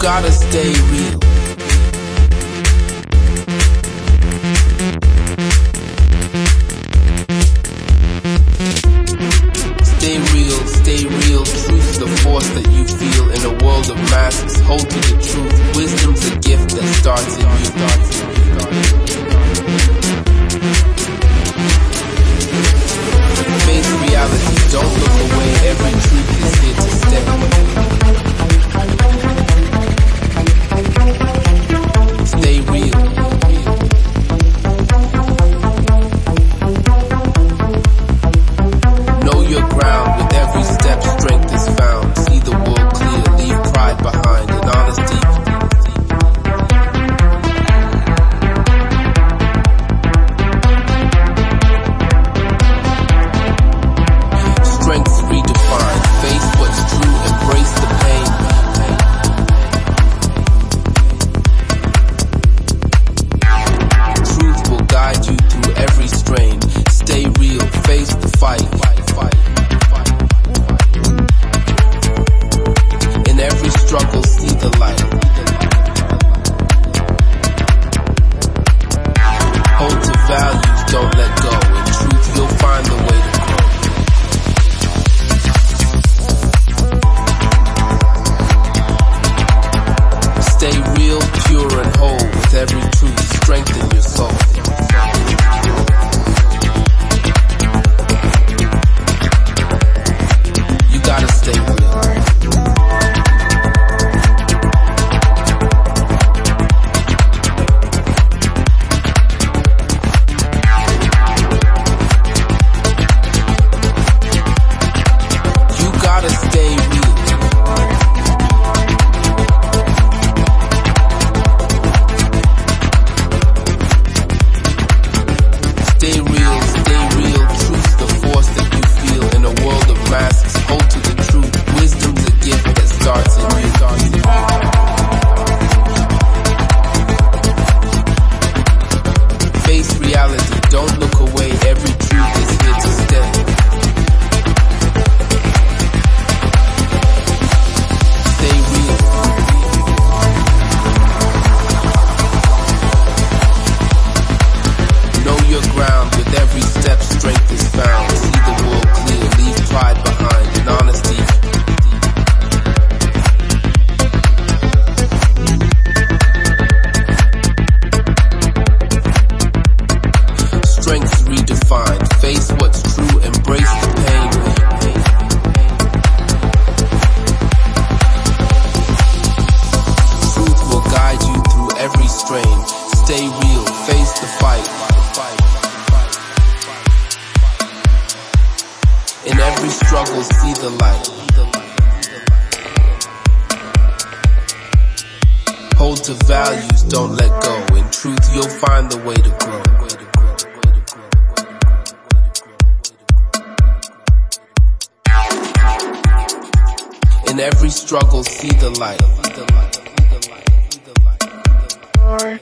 gotta stay real. Stay real, truth's the force that you feel in a world of masks. Hold to the truth, wisdom's a gift that starts in you. Face reality, don't look away, every truth is here to stay. Stay real. Know your ground, with every step strength is found. See the world clear, leave pride behind, and honesty. Strength's redefined, face what's true, embrace the pain. Truth will guide you through every strain. Stay real, face the fight. In every struggle, see the light. Hold to values, don't let go. In truth, you'll find the way to grow. Stay real, pure, and whole. With every truth, strengthen your soul. You gotta stay real. Don't look away, every truth is here to stay. Stay real. Know your ground, with every step strength is found. See the world clear, leave pride behind, and honesty. Strength's redefined, face what's true, embrace the pain. Truth will guide you through every strain. Stay real, face the fight. In every struggle, see the light. Hold to values, don't let go. In truth, you'll find the way to grow. In every struggle, see the light.